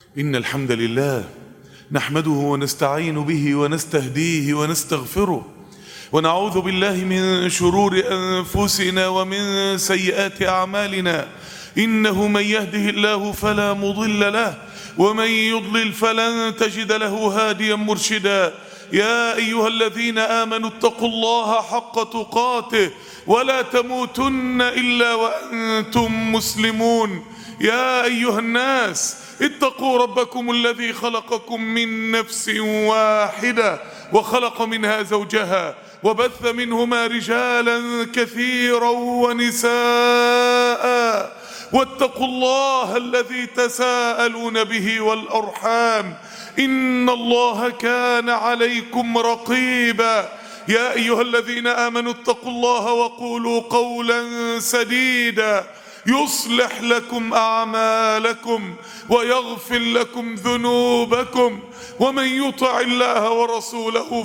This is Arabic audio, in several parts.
إن الحمد لله نحمده ونستعين به ونستهديه ونستغفره، ونعوذ بالله من شرور أنفسنا ومن سيئات أعمالنا. إنه من يهده الله فلا مضل له، ومن يضلل فلن تجد له هاديا مرشدا. يا أيها الذين آمنوا اتقوا الله حق تقاته ولا تموتن إلا وأنتم مسلمون. يا أيها الناس اتقوا ربكم الذي خلقكم من نفس واحدة وخلق منها زوجها وبث منهما رجالا كثيرا ونساء، واتقوا الله الذي تساءلون به والأرحام إن الله كان عليكم رقيبا. يا أيها الذين آمنوا اتقوا الله وقولوا قولا سديدا يصلح لكم أعمالكم ويغفر لكم ذنوبكم، ومن يطع الله ورسوله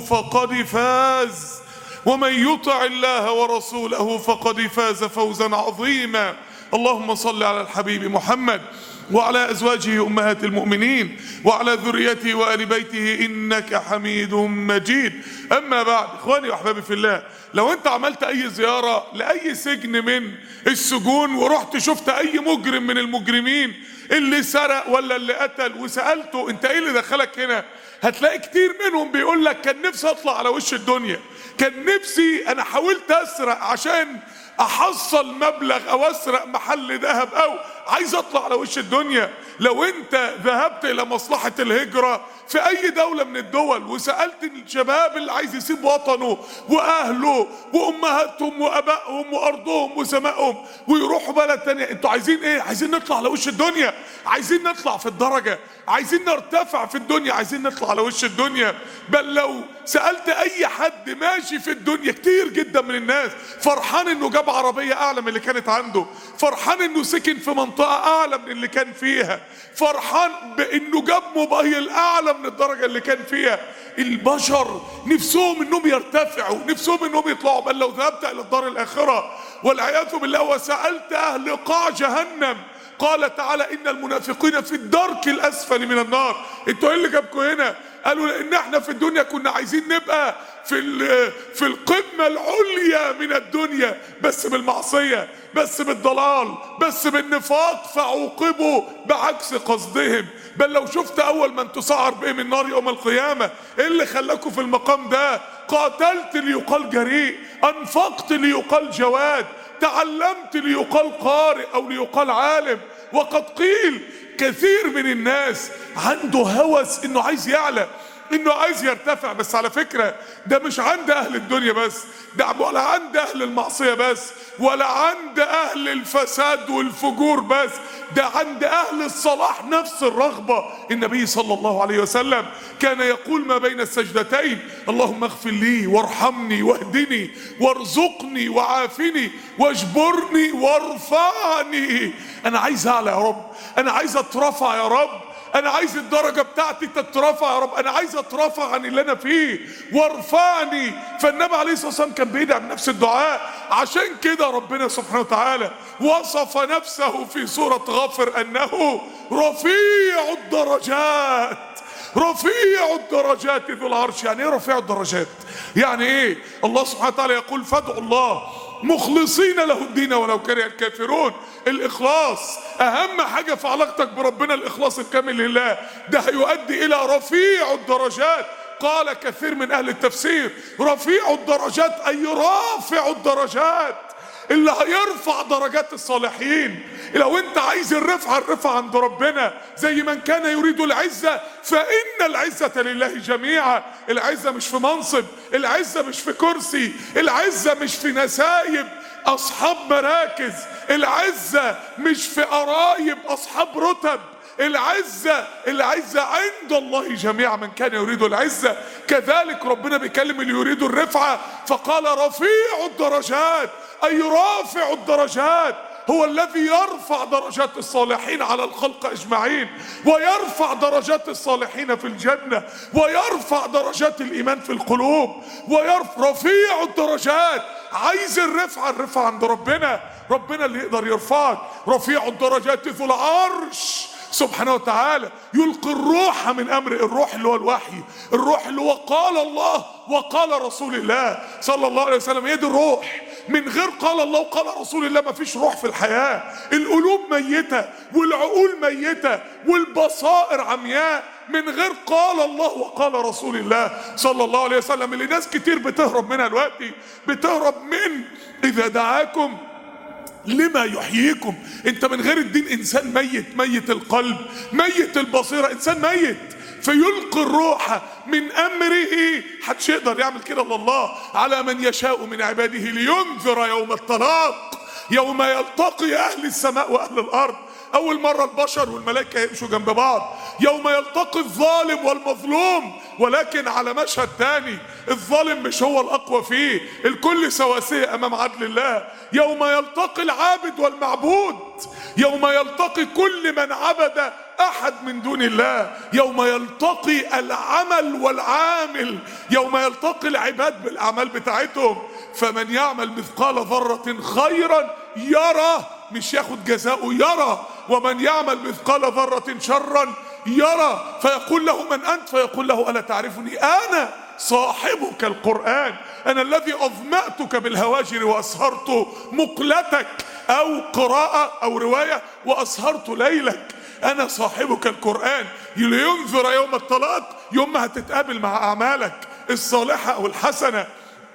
فقد فاز فوزا عظيما. اللهم صل على الحبيب محمد وعلى أزواجه أمهات المؤمنين وعلى ذريته وآل بيته إنك حميد مجيد. أما بعد، إخواني وأحبابي في الله، لو أنت عملت أي زيارة لأي سجن من السجون ورحت شفت أي مجرم من المجرمين اللي سرق ولا اللي قتل وسألته أنت إيه اللي دخلك هنا، هتلاقي كتير منهم بيقول لك كان نفسي أطلع على وش الدنيا، كان نفسي أنا حاولت أسرق عشان أحصل مبلغ أو أسرق محل ذهب أو عايز أطلع على وش الدنيا. لو أنت ذهبت إلى مصلحة الهجرة في أي دولة من الدول وسألت الشباب اللي عايز يسيب وطنه وأهله وأمهاتهم وأبائهم وأرضهم وسمائهم ويروحوا بلد تانية، أنتوا عايزين إيه؟ عايزين نطلع على وش الدنيا، عايزين نطلع في الدرجة، عايزين نرتفع في الدنيا، عايزين نطلع على وش الدنيا. بل لو سألت أي حد ماشي في الدنيا، كتير جدا من الناس فرحان إنه جاب عربية أعلى من اللي كانت عنده، فرحان إنه سكن في منطقة أعلى من اللي كان فيها، فرحان بإنه جاب موبايل أعلى من الدرجة اللي كان فيها. البشر نفسهم إنهم يرتفعوا، نفسهم إنهم يطلعوا. بل لو ذهبت إلى الدار الآخرة والعياذ بالله وسألت أهل قاع جهنم، قال تعالى إن المنافقين في الدرك الأسفل من النار. انتوا ايه اللي جابكم هنا؟ قالوا لأن احنا في الدنيا كنا عايزين نبقى في القمة العليا من الدنيا، بس بالمعصية، بس بالضلال، بس بالنفاق، فعوقبوا بعكس قصدهم. بل لو شفت أول من تسعر بهم النار يوم القيامة، ايه اللي خلاكم في المقام ده؟ قاتلت ليقال جريء، أنفقت ليقال جواد، تعلمت ليقال قارئ أو ليقال عالم. وقد قيل كثير من الناس عنده هوس إنه عايز يعلى، إنه عايز يرتفع. بس على فكرة ده مش عند أهل الدنيا بس، ده ولا عند أهل المعصية بس، ولا عند أهل الفساد والفجور بس، ده عند أهل الصلاح نفس الرغبة. النبي صلى الله عليه وسلم كان يقول ما بين السجدتين اللهم اغفر لي وارحمني واهدني وارزقني وعافني واجبرني وارفعني. أنا عايز أعلى يا رب، أنا عايز أترفع يا رب، أنا عايز الدرجة بتاعتي تترفع يا رب، أنا عايز أترفع عن اللي أنا فيه وارفعني. فالنبي عليه الصلاة والسلام كان بيدعي بنفس الدعاء. عشان كده ربنا سبحانه وتعالى وصف نفسه في سورة غافر أنه رفيع الدرجات، رفيع الدرجات ذو العرش. يعني ايه رفيع الدرجات؟ يعني ايه؟ الله سبحانه وتعالى يقول فادعوا الله مخلصين له الدين ولو كره الكافرون. الإخلاص أهم حاجة في علاقتك بربنا، الإخلاص الكامل لله، ده هيؤدي إلى رفيع الدرجات. قال كثير من أهل التفسير رفيع الدرجات أي رافع الدرجات، اللي هيرفع درجات الصالحين. لو انت عايز الرفعة عند ربنا، زي من كان يريد العزة فإن العزة لله جميعا. العزة مش في منصب، العزة مش في كرسي، العزة مش في نسايب أصحاب مراكز، العزة مش في قرايب أصحاب رتب، العزة عند الله جميعا. من كان يريد العزة، كذلك ربنا بيكلم اللي يريد الرفعة فقال رفيع الدرجات أي رافع الدرجات، هو الذي يرفع درجات الصالحين على الخلق أجمعين، ويرفع درجات الصالحين في الجنة، ويرفع درجات الإيمان في القلوب، رفيع الدرجات. عايز الرفعة عند ربنا، ربنا اللي يقدر يرفعك. رفيع الدرجات ذو العرش سبحانه وتعالى يلقي الروح من امر، الروح اللي هو الوحي، الروح اللي هو قال الله وقال رسول الله صلى الله عليه وسلم. هي دي الروح. من غير قال الله وقال رسول الله ما فيش روح في الحياة. القلوب ميتة والعقول ميتة والبصائر عمياء من غير قال الله وقال رسول الله صلى الله عليه وسلم، اللي ناس كتير بتهرب منها دلوقتي. بتهرب من إذا دعاكم لما يحييكم. انت من غير الدين انسان ميت، ميت القلب، ميت البصيرة، انسان ميت. فيلقي الروح من امره، محدش يقدر يعمل كده الا الله، على من يشاء من عباده لينذر يوم الطلاق، يوم يلتقي اهل السماء واهل الارض. اول مرة البشر والملائكة يمشوا جنب بعض، يوم يلتقي الظالم والمظلوم، ولكن على مشهد تاني. الظالم مش هو الاقوى فيه، الكل سواسية امام عدل الله. يوم يلتقي العابد والمعبود، يوم يلتقي كل من عبد احد من دون الله، يوم يلتقي العمل والعامل، يوم يلتقي العباد بالاعمال بتاعتهم. فمن يعمل مثقال ذرة خيرا يرى، مش ياخد جزاؤه، يرى. ومن يعمل مثقال ذرة شرا يرى. فيقول له من أنت؟ فيقول له ألا تعرفني؟ أنا صاحبك القرآن، أنا الذي أظمأتك بالهواجر وأسهرت مقلتك، أو قراءة أو رواية وأسهرت ليلك. أنا صاحبك القرآن. لينذر يوم الطلاق، يوم ما هتتقابل مع أعمالك الصالحة أو الحسنة.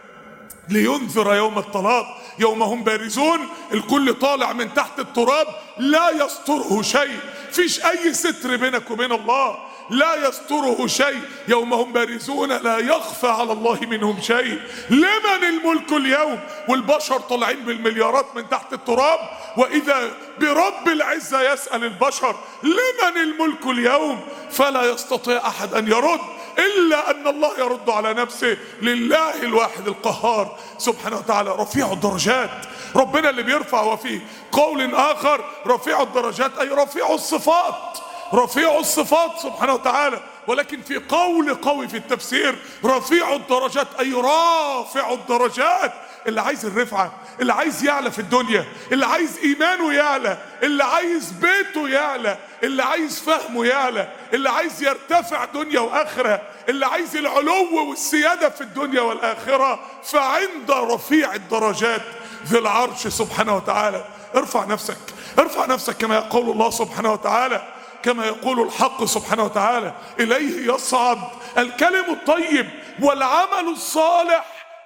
لينذر يوم الطلاق، يوم هم بارزون، الكل طالع من تحت التراب، لا يستره شيء، فيش أي ستر بينك وبين الله، لا يستره شيء. يوم هم بارزون لا يخفى على الله منهم شيء. لمن الملك اليوم؟ والبشر طالعين بالمليارات من تحت التراب، وإذا برب العزة يسأل البشر لمن الملك اليوم؟ فلا يستطيع أحد أن يرد إلا أن الله يرد على نفسه. لله الواحد القهار سبحانه وتعالى. رفيع الدرجات، ربنا اللي بيرفع. وفي قول آخر رفيع الدرجات أي رفيع الصفات، رفيع الصفات سبحانه وتعالى. ولكن في قول قوي في التفسير رفيع الدرجات أي رافع الدرجات. اللي عايز الرفعة، اللي عايز يعلى في الدنيا، اللي عايز إيمانه يعلى، اللي عايز بيته يعلى، اللي عايز فهمه يعلى، اللي عايز يرتفع دنيا وآخرة، اللي عايز العلو والسيادة في الدنيا والآخرة، فعند رفيع الدرجات ذي العرش سبحانه وتعالى. ارفع نفسك، ارفع نفسك كما يقول الله سبحانه وتعالى، كما يقول الحق سبحانه وتعالى: إليه يصعد الكلم الطيب والعمل الصالح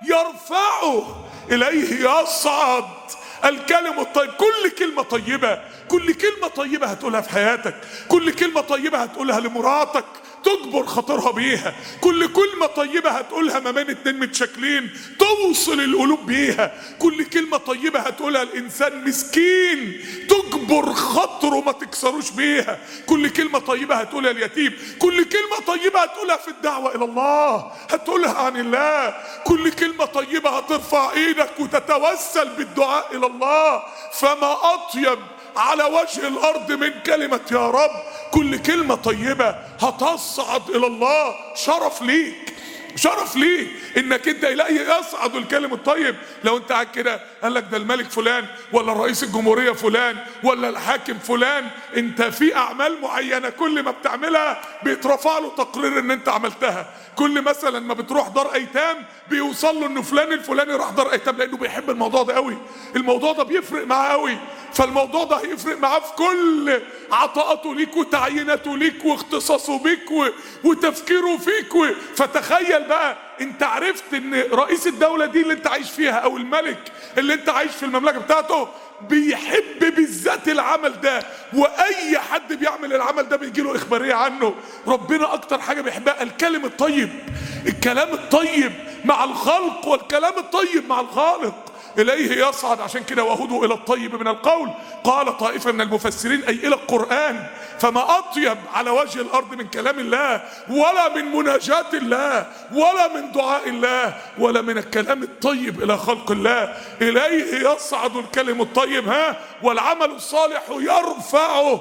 يرفعه. إليه يصعد الكلم الطيب. كل كلمة طيبة، كل كلمة طيبة هتقولها في حياتك، كل كلمة طيبة هتقولها لمراتك تجبر خاطرها بيها، كل كلمة طيبة هتقولها ما بين اتنين متشاكلين توصل القلوب بيها، كل كلمة طيبة هتقولها الإنسان مسكين تجبر خاطره ما تكسروش بيها، كل كلمة طيبة هتقولها اليتيم، كل كلمة طيبة هتقولها في الدعوة إلى الله، هتقولها عن الله، كل كلمة طيبة هترفع إيدك وتتوسل بالدعاء إلى الله. فما أطيب على وجه الأرض من كلمة يا رب. كل كلمة طيبة هتصعد إلى الله. شرف ليك، شرف ليك انك انت إلهي يصعد الكلم الطيب. لو انت قاعد كده قال لك ده الملك فلان ولا رئيس الجمهورية فلان ولا الحاكم فلان، انت في اعمال معينة كل ما بتعملها بيترفع له تقرير ان انت عملتها. كل مثلا ما بتروح دار ايتام بيوصل له انه فلان الفلاني راح دار ايتام، لانه بيحب الموضوع ده قوي، الموضوع ده بيفرق معاه قوي، فالموضوع ده هيفرق معاه في كل عطاءاته ليك وتعييناته ليك واختصاصه بيك وتفكيره فيك. فتخيل بقى انت عرفت ان رئيس الدولة دي اللي انت عايش فيها او الملك اللي انت عايش في المملكة بتاعته بيحب بالذات العمل ده، واي حد بيعمل العمل ده بيجيله اخبارية عنه. ربنا اكتر حاجة بيحبها الكلم الطيب، الكلام الطيب مع الخلق والكلام الطيب مع الخالق. إليه يصعد، عشان كده وهدوا إلى الطيب من القول. قال طائفة من المفسرين أي إلى القرآن. فما أطيب على وجه الأرض من كلام الله، ولا من مناجاة الله، ولا من دعاء الله، ولا من الكلام الطيب إلى خلق الله. إليه يصعد الكلم الطيب والعمل الصالح يرفعه.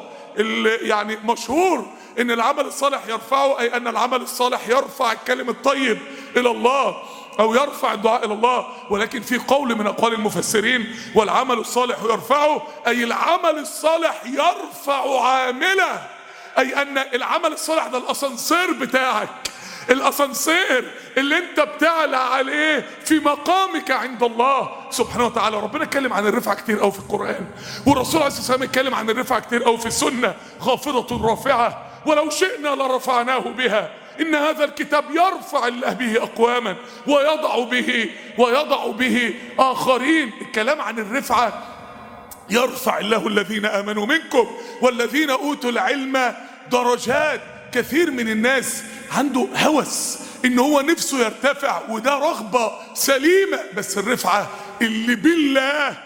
يعني مشهور إن العمل الصالح يرفعه، أي أن العمل الصالح يرفع الكلم الطيب إلى الله أو يرفع الدعاء إلى الله. ولكن في قول من أقوال المفسرين والعمل الصالح يرفعه، أي العمل الصالح يرفع عامله. أي أن العمل الصالح ده الأسانسير بتاعك، الأسانسير اللي انت بتعلى عليه في مقامك عند الله سبحانه وتعالى. ربنا اتكلم عن الرفعة كتير قوي في القرآن، والرسول عليه الصلاة والسلام اتكلم عن الرفعة كتير قوي في السنة. خافضة رافعة ولو شئنا لرفعناه بها، إن هذا الكتاب يرفع الله به أقواما ويضع به آخرين. الكلام عن الرفعة، يرفع الله الذين آمنوا منكم والذين أوتوا العلم درجات. كثير من الناس عنده هوس إن هو نفسه يرتفع، وده رغبة سليمة، بس الرفعة اللي بالله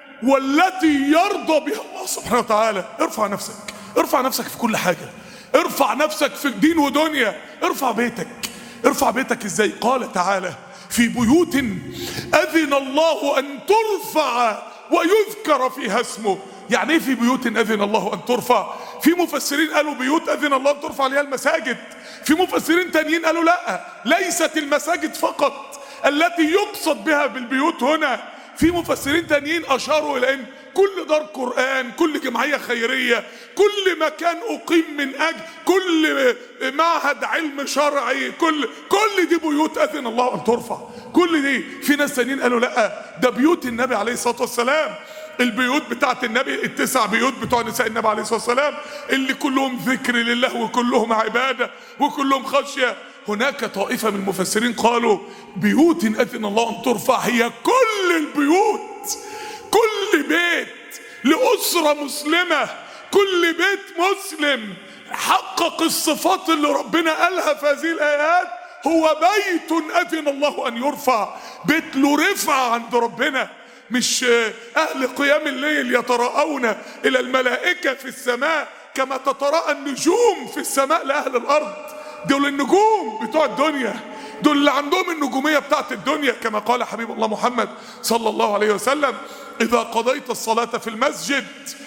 والتي يرضى بها الله سبحانه وتعالى. ارفع نفسك، ارفع نفسك في كل حاجة، ارفع نفسك في دين ودنيا، ارفع بيتك. ارفع بيتك ازاي؟ قال تعالى في بيوت أذن الله أن ترفع ويذكر فيها اسمه. يعني ايه في بيوت أذن الله أن ترفع؟ في مفسرين قالوا بيوت أذن الله أن ترفع ليها المساجد، في مفسرين تانيين قالوا لا، ليست المساجد فقط التي يقصد بها بالبيوت هنا. في مفسرين تانيين أشاروا إلى أن كل دار قرآن، كل جمعية خيرية، كل مكان أقيم من أجل، كل معهد علم شرعي، كل دي بيوت أذن الله أن ترفع. كل دي. في ناس تانيين قالوا لا، ده بيوت النبي عليه الصلاة والسلام، البيوت بتاعت النبي، ال9 بيوت بتوع نساء النبي عليه الصلاة والسلام، اللي كلهم ذكر لله وكلهم عبادة وكلهم خشية. هناك طائفة من المفسرين قالوا بيوت أذن الله أن ترفع هي كل البيوت، كل بيت لأسرة مسلمة، كل بيت مسلم حقق الصفات اللي ربنا قالها في هذه الآيات هو بيت أذن الله أن يرفع. بيت له رفعة عند ربنا، مش أهل قيام الليل يتراءون إلى الملائكة في السماء كما تتراءى النجوم في السماء لأهل الأرض. دول النجوم بتوع الدنيا، دول اللي عندهم النجومية بتاعت الدنيا، كما قال حبيب الله محمد صلى الله عليه وسلم: إذا قضيت الصلاة في المسجد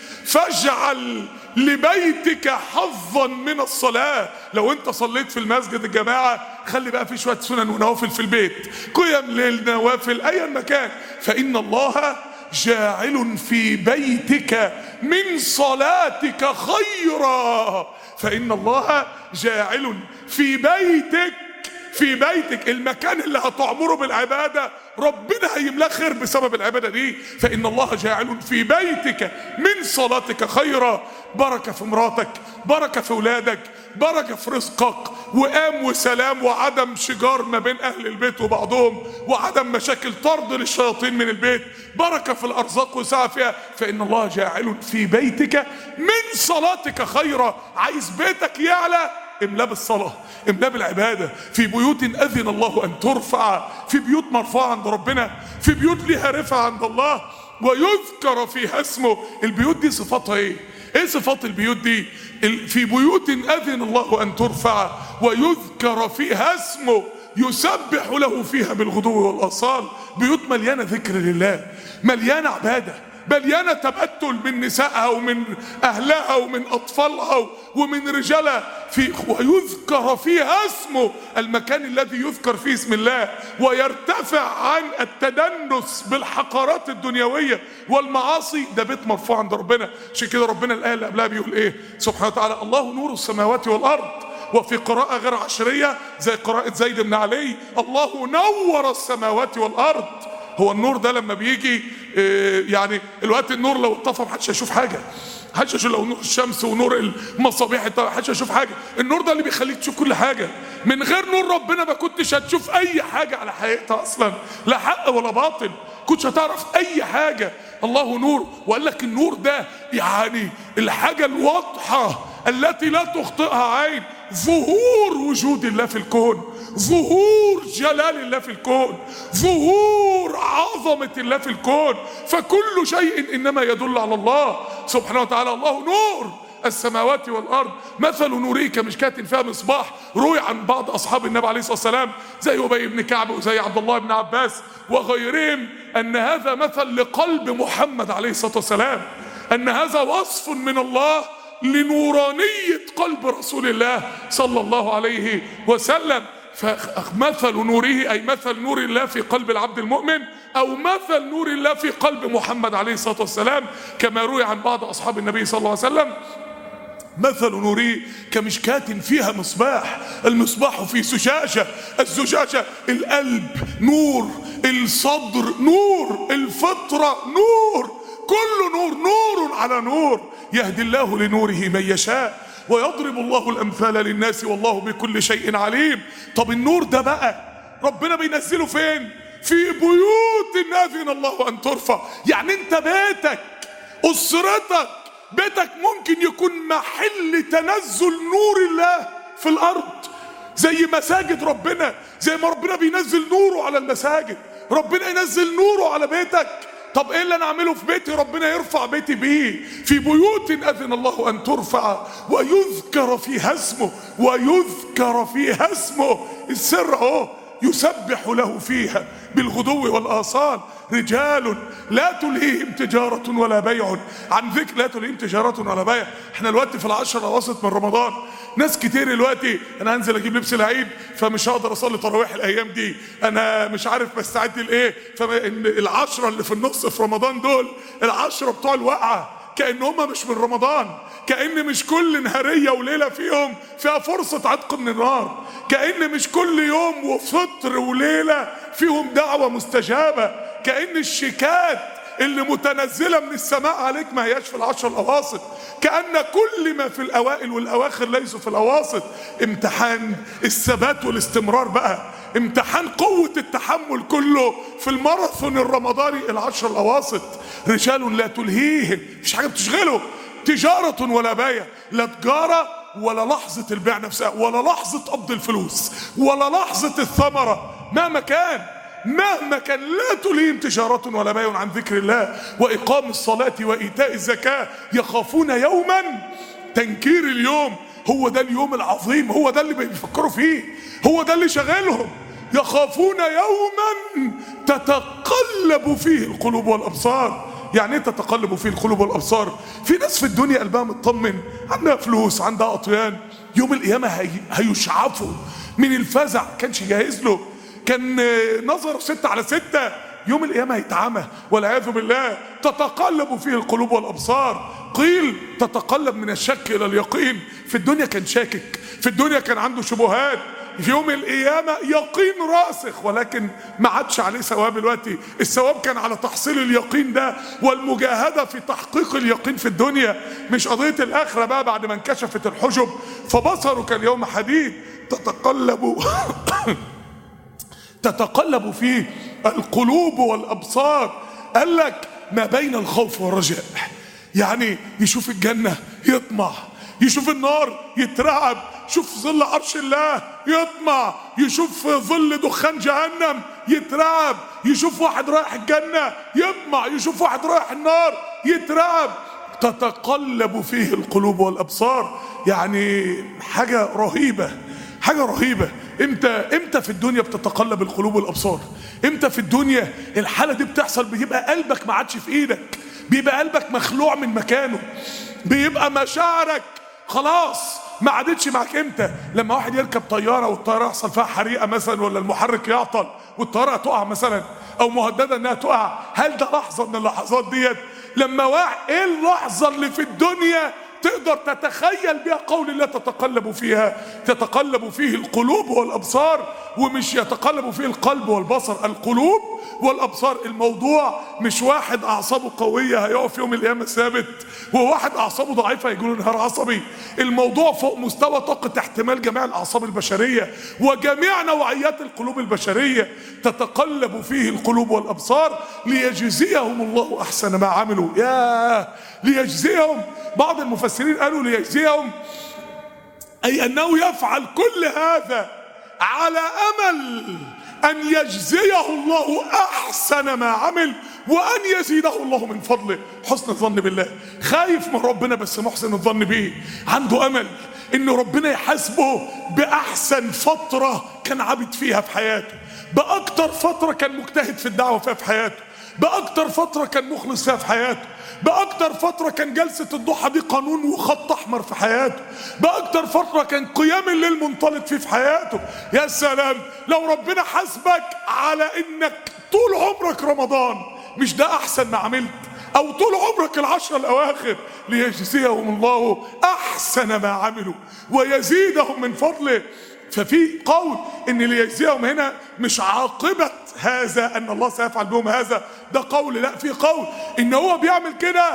فاجعل لبيتك حظا من الصلاة. لو انت صليت في المسجد الجماعة، خلي بقى في شوية سنن ونوافل في البيت، قيام ليل، نوافل، اي مكان، فإن الله جاعل في بيتك من صلاتك خيرا. فإن الله جاعل في بيتك المكان اللي هتعمره بالعبادة ربنا هيملاه خير بسبب العبادة دي. فإن الله جاعل في بيتك من صلاتك خيرا. بركة في مراتك، بركة في ولادك، بركة في رزقك، وقام وسلام وعدم شجار ما بين أهل البيت وبعضهم، وعدم مشاكل، طرد للشياطين من البيت، بركة في الأرزاق وسعة فيها. فإن الله جاعل في بيتك من صلاتك خيرا. عايز بيتك يعلى؟ املاه بالصلاة، املاه بالعبادة. في بيوت أذن الله أن ترفع، في بيوت مرفوعة عند ربنا، في بيوت لها رفعة عند الله ويذكر فيها اسمه. البيوت دي صفاتها ايه؟ ايه صفات البيوت دي؟ في بيوت أذن الله أن ترفع ويذكر فيها اسمه يسبح له فيها بالغدو والآصال. بيوت مليانة ذكر لله، مليانة عبادة، مليانة تبتل من نسائها ومن أهلها ومن أطفالها ومن رجالها، ويذكر فيها اسمه، المكان الذي يذكر فيه اسم الله ويرتفع عن التدنس بالحقارات الدنيوية والمعاصي. ده بيت مرفوع عند ربنا. عشان كده ربنا الآية اللي قبلها بيقول ايه سبحانه وتعالى: الله نور السماوات والأرض. وفي قراءة غير عشرية زي قراءة زيد بن علي: الله نور السماوات والأرض. هو النور ده لما بيجي يعني الوقت النور لو اتطفى محدش هيشوف حاجه، محدش هيشوف. لو نور الشمس ونور المصابيح محدش هيشوف حاجه. النور ده اللي بيخليك تشوف كل حاجه. من غير نور ربنا ما كنتش هتشوف اي حاجه على حقيقتها اصلا، لا حق ولا باطل، كنتش هتعرف اي حاجه. الله نور. وقال لك النور ده يعني الحاجه الواضحه التي لا تخطئها عين، ظهور وجود الله في الكون، ظهور جلال الله في الكون، ظهور عظمة الله في الكون. فكل شيء إنما يدل على الله سبحانه وتعالى. الله نور السماوات والأرض. مثل نوره كمشكاة فيها مصباح. روي عن بعض أصحاب النبي عليه الصلاة والسلام زي أبي بن كعب وزي عبد الله بن عباس وغيرهم أن هذا مثل لقلب محمد عليه الصلاة والسلام، أن هذا وصف من الله لنورانية قلب رسول الله صلى الله عليه وسلم. فمثل نوره أي مثل نور الله في قلب العبد المؤمن، أو مثل نور الله في قلب محمد عليه الصلاة والسلام، كما روي عن بعض أصحاب النبي صلى الله عليه وسلم مثل نوره كمشكاة فيها مصباح، المصباح في زجاجة، الزجاجة القلب نور، الصدر نور، الفطرة نور، كل نور، نور على نور، يهدي الله لنوره من يشاء ويضرب الله الأمثال للناس والله بكل شيء عليم. طب النور ده بقى ربنا بينزله فين؟ في بيوت أذن الله أن ترفع. يعني انت بيتك، أسرتك، بيتك ممكن يكون محل تنزل نور الله في الأرض، زي مساجد ربنا، زي ما ربنا بينزل نوره على المساجد، ربنا ينزل نوره على بيتك. طب ايه اللي انا اعمله في بيتي ربنا يرفع بيتي بيه؟ في بيوت اذن الله ان ترفع ويذكر فيها اسمه، ويذكر فيها اسمه، السر اهو، يسبح له فيها بالغدو والآصال رجال لا تلهيهم تجارة ولا بيع عن ذكر، لا تلهيهم تجارة ولا بيع. احنا الوقت في العشر الاواسط من رمضان، ناس كتير الوقت انا هنزل اجيب لبس العيد فمش هقدر اصلي تراويح الايام دي، انا مش عارف بستعد لايه، فالعشرة اللي في النص في رمضان دول العشرة بتوع الوقعة، كأن هم مش من رمضان، كأن مش كل نهارية وليلة فيهم فيها فرصة عتق من النار، كأن مش كل يوم وفطر وليلة فيهم دعوة مستجابة، كأن الشيكات اللي متنزلة من السماء عليك ما هياش في العشر الأواسط، كأن كل ما في الأوائل والأواخر ليسوا في الأواسط. امتحان الثبات والاستمرار بقى، امتحان قوة التحمل كله في الماراثون الرمضاني العشر الأواسط. رجال لا تلهيهم، مش حاجة بتشغله تجارة ولا بيع، لا تجارة ولا لحظة البيع نفسها، ولا لحظة قبض الفلوس، ولا لحظة الثمرة، مهما كان لا تلهيهم تجارة ولا بيع عن ذكر الله وإقام الصلاة وإيتاء الزكاة يخافون يوما، تنكير اليوم، هو ده اليوم العظيم، هو ده اللي بيفكروا فيه، هو ده اللي شغلهم، يخافون يوما تتقلب فيه القلوب والأبصار. يعني ايه تتقلب فيه القلوب والأبصار؟ في ناس في الدنيا قلبها مطمن، عندها فلوس، عندها أطيان، يوم القيامة هيشعفوا من الفزع، كانش جاهز له، كان نظر 6/6، يوم القيامة هيتعمى والعياذ بالله. تتقلب فيه القلوب والأبصار، قيل تتقلب من الشك إلى اليقين. في الدنيا كان شاكك، في الدنيا كان عنده شبهات، في يوم القيامة يقين راسخ، ولكن ما عادش عليه ثواب دلوقتي، الثواب كان على تحصيل اليقين ده والمجاهدة في تحقيق اليقين في الدنيا، مش قضية الآخرة بقى بعد ما انكشفت الحجب فبصره كاليوم حديد. تتقلب فيه القلوب والأبصار. قال لك ما بين الخوف والرجاء، يعني يشوف الجنة يطمع، يشوف النار يترعب، يشوف ظل عرش الله يطمع، يشوف ظل دخان جهنم يترعب، يشوف واحد رايح الجنة يطمع، يشوف واحد رايح النار يترعب. تتقلب فيه القلوب والأبصار، يعني حاجة رهيبة، حاجة رهيبة. امتى في الدنيا بتتقلب القلوب والأبصار؟ امتى في الدنيا الحالة دي بتحصل؟ بيبقى قلبك ما عادش في ايدك، بيبقى قلبك مخلوع من مكانه، بيبقى مشاعرك خلاص ما عادتش معاك. امتى؟ لما واحد يركب طيارة والطيارة يحصل فيها حريقة مثلا، ولا المحرك يعطل والطيارة تقع مثلا، او مهددة انها تقع، هل ده لحظة من اللحظات ديت؟ لما واحد، ايه اللحظة اللي في الدنيا تقدر تتخيل بها قول الله تتقلب فيها؟ تتقلب فيه القلوب والأبصار، ومش يتقلب فيه القلب والبصر، القلوب والأبصار. الموضوع مش واحد أعصابه قوية هيقف يوم القيامة ثابت، وواحد أعصابه ضعيفة هيجيله انهيار عصبي. الموضوع فوق مستوى طاقة احتمال جميع الأعصاب البشرية وجميع نوعيات القلوب البشرية. تتقلب فيه القلوب والأبصار ليجزيهم الله أحسن ما عملوا. ليجزيهم، بعض المفسرين قالوا ليجزيهم أي أنه يفعل كل هذا على أمل أن يجزيه الله أحسن ما عمل وأن يزيده الله من فضله. حسن الظن بالله، خايف من ربنا بس محسن الظن به، عنده أمل إن ربنا يحاسبه بأحسن فترة كان عبد فيها في حياته، بأكتر فترة كان مجتهد في الدعوة فيها في حياته، بأكتر فترة كان مخلص فيها في حياته، بأكتر فترة كان جلسة الضحى دي قانون وخط أحمر في حياته، بأكتر فترة كان قيام الليل منطلق فيه في حياته. يا سلام لو ربنا حاسبك على إنك طول عمرك رمضان، مش ده أحسن ما عملت؟ او طول عمرك العشر الاواخر، ليجزيهم الله احسن ما عملوا ويزيدهم من فضله. ففي قول ان ليجزيهم هنا مش عاقبة هذا ان الله سيفعل بهم هذا، ده قول. لا، في قول ان هو بيعمل كده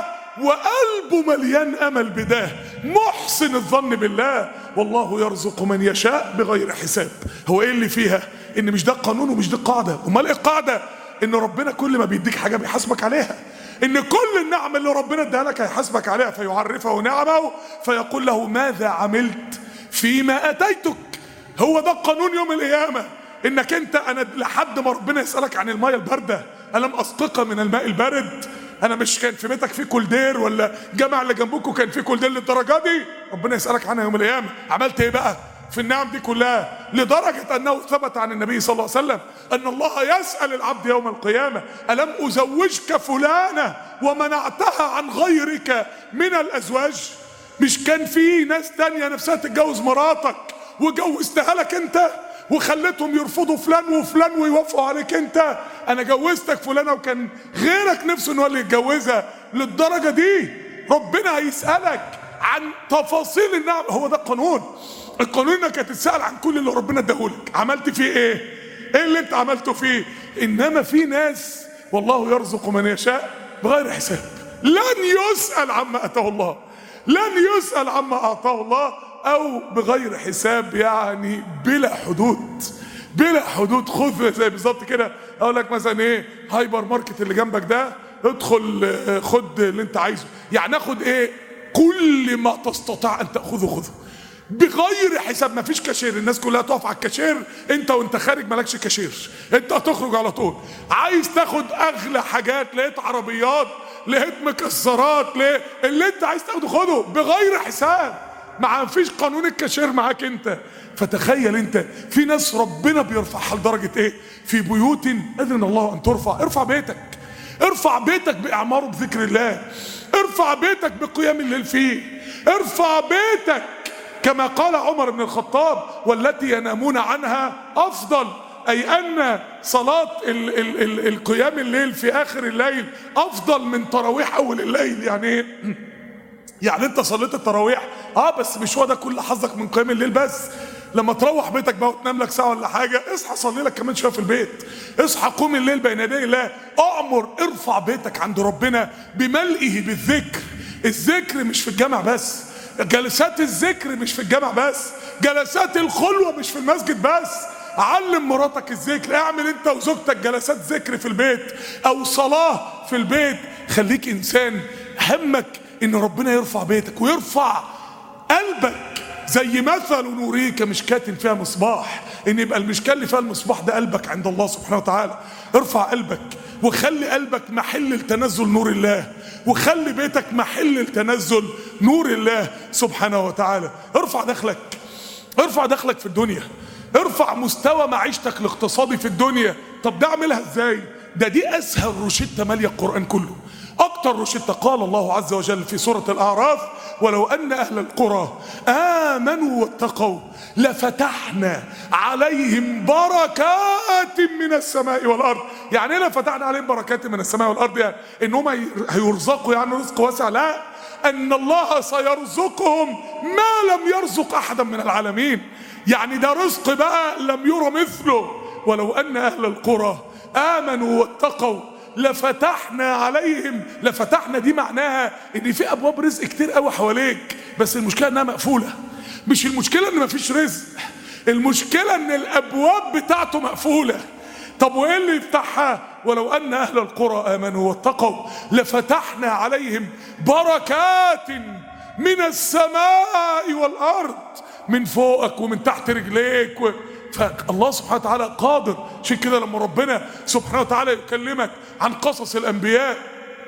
وقلبه مليان امل بده، محسن الظن بالله. والله يرزق من يشاء بغير حساب. هو ايه اللي فيها؟ ان مش ده القانون ومش دي القاعدة. امال ايه القاعدة؟ ان ربنا كل ما بيديك حاجة بيحاسبك عليها، ان كل النعم اللي ربنا اداها لك هيحاسبك عليها، فيعرفه نعمه فيقول له ماذا عملت فيما اتيتك. هو ده القانون يوم القيامة، انك انا لحد ما ربنا يسألك عن المية الباردة، ألم أسقك من الماء البارد؟ انا مش كان في بيتك في كولدير، ولا الجامع اللي جنبكم كان في كولدير للدرجة دي؟ ربنا يسألك عنها يوم القيامة. عملت ايه بقى في النعم دي كلها؟ لدرجة انه ثبت عن النبي صلى الله عليه وسلم ان الله يسأل العبد يوم القيامة ألم أزوجك فلانة ومنعتها عن غيرك من الأزواج؟ مش كان في ناس تانية نفسها تتجوز مراتك وجوزتها لك انت، وخليتهم يرفضوا فلان وفلان ويوافقوا عليك انت؟ انا جوزتك فلانة وكان غيرك نفسه انه اللي يتجوزها. للدرجة دي ربنا هيسألك عن تفاصيل النعم. هو ده القانون. القانون انك هتتسأل عن كل اللي ربنا اداهولك، عملت فيه ايه؟ ايه اللي انت عملته فيه؟ انما في ناس والله يرزق من يشاء بغير حساب، لن يسأل عما اتاه الله، لن يسأل عما اعطاه الله، او بغير حساب يعني بلا حدود، بلا حدود. خذ زي بالظبط كده، اقول لك مثلا ايه، هايبر ماركت اللي جنبك ده، ادخل خد اللي انت عايزه. يعني اخد ايه؟ كل ما تستطيع ان تاخذه خذه بغير حساب. ما فيش كاشير، الناس كلها تقف على الكاشير، انت وانت خارج مالكش كاشير، انت هتخرج على طول. عايز تاخد اغلى حاجات، لقيت عربيات، لقيت مكسرات، لقيت اللي انت عايز تاخده خده بغير حساب. ما فيش قانون الكاشير معاك انت. فتخيل انت في ناس ربنا بيرفعها لدرجة ايه؟ في بيوت اذن الله ان ترفع. ارفع بيتك، ارفع بيتك باعماره بذكر الله، ارفع بيتك بقيام الليل فيه، ارفع بيتك كما قال عمر بن الخطاب والتي ينامون عنها افضل. اي ان صلاة القيام الليل في اخر الليل افضل من تراويح اول الليل. يعني ايه؟ يعني انت صليت التراويح بس مش هو ده كل حظك من قيام الليل. بس لما تروح بيتك بقى وتنام لك ساعه ولا حاجه، اصحى صلي لك كمان شويه في البيت، اصحى قوم الليل بين يدي الله، ارفع بيتك عند ربنا بملئه بالذكر. الذكر مش في الجامع بس، جلسات الذكر مش في الجامع بس، جلسات الخلوه مش في المسجد بس. علم مراتك الذكر، اعمل انت وزوجتك جلسات ذكر في البيت او صلاه في البيت. خليك انسان همك ان ربنا يرفع بيتك ويرفع قلبك. زي مثل نوريك مشكاة فيها مصباح، ان يبقى المشكاة اللي فيها المصباح ده قلبك عند الله سبحانه وتعالى. ارفع قلبك وخلي قلبك محل لتنزل نور الله، وخلي بيتك محل لتنزل نور الله سبحانه وتعالى. ارفع دخلك، ارفع دخلك في الدنيا، ارفع مستوى معيشتك الاقتصادي في الدنيا. طب ده اعملها ازاي؟ دي اسهل روشتة مالية القرآن كله. اكتر روشتة قال الله عز وجل في سورة الاعراف ولو ان اهل القرى امنوا واتقوا لفتحنا عليهم بركات من السماء والارض. يعني ايه لفتحنا عليهم بركات من السماء والارض؟ يعني انهم هيرزقوا يعني رزق واسع؟ لا، ان الله سيرزقهم ما لم يرزق احدا من العالمين. يعني ده رزق بقى لم يرى مثله. ولو ان اهل القرى امنوا واتقوا لفتحنا عليهم. لفتحنا دي معناها ان في ابواب رزق كتير قوي حواليك، بس المشكله انها مقفوله. مش المشكله ان مفيش رزق، المشكله ان الابواب بتاعته مقفوله. طب وايه اللي يفتحها؟ ولو ان اهل القرى امنوا واتقوا لفتحنا عليهم بركات من السماء والارض، من فوقك ومن تحت رجليك فالله سبحانه وتعالى قادر. عشان كده لما ربنا سبحانه وتعالى يكلمك عن قصص الانبياء،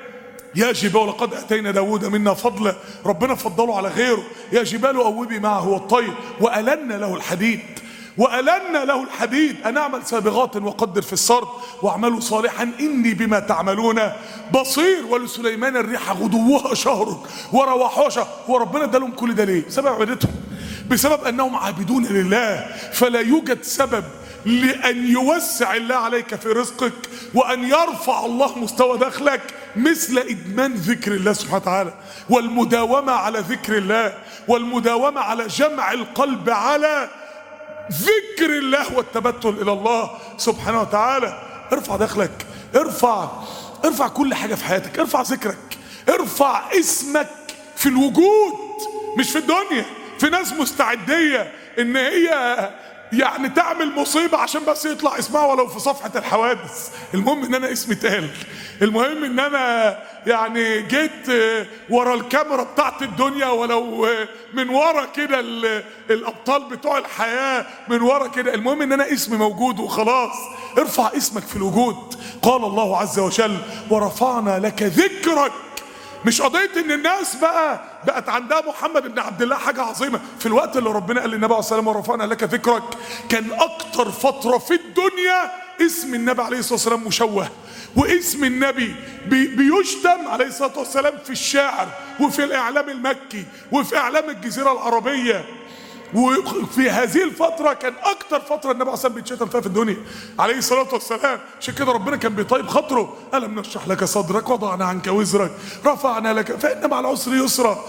يا جبال لقد اتينا داود منا فضلا، ربنا فضله على غيره. يا جبال اوبي معه والطير والنا له الحديد، والنا له الحديد ان اعمل سابغات وقدر في السرد واعملوا صالحا اني بما تعملون بصير. ولسليمان الريح غدوها شهر ورواحها شهر. وربنا ادالهم كل ده ليه؟ بسبب عبادتهم، بسبب انهم عابدون لله. فلا يوجد سبب لان يوسع الله عليك في رزقك وان يرفع الله مستوى دخلك مثل إدمان ذكر الله سبحانه وتعالى، والمداومة على ذكر الله، والمداومة على جمع القلب على ذكر الله والتبتل إلى الله سبحانه وتعالى. ارفع دخلك، ارفع كل حاجة في حياتك، ارفع ذكرك، ارفع اسمك في الوجود مش في الدنيا. في ناس مستعدية ان هي يعني تعمل مصيبة عشان بس يطلع اسمها ولو في صفحة الحوادث. المهم ان انا اسمي اتقال، المهم ان انا يعني جيت ورا الكاميرا بتاعت الدنيا، ولو من ورا كده الابطال بتوع الحياة من ورا كده، المهم ان انا اسمي موجود وخلاص. ارفع اسمك في الوجود. قال الله عز وجل ورفعنا لك ذكرك. مش قضية ان الناس بقت عندها محمد بن عبد الله حاجة عظيمة. في الوقت اللي ربنا قال للنبي عليه الصلاة والسلام ورفعنا لك ذكرك، كان اكتر فترة في الدنيا اسم النبي عليه الصلاة والسلام مشوه، واسم النبي بيشتم عليه الصلاة والسلام في الشعر وفي الاعلام المكي وفي اعلام الجزيرة العربية. وفي هذه الفترة كان أكتر فترة النبي عليه الصلاة والسلام بيتشتم فيها في الدنيا عليه الصلاة والسلام. عشان كده ربنا كان بيطيب خاطره. ألم نشرح لك صدرك وضعنا عنك وزرك رفعنا لك فإن مع العسر يسرا.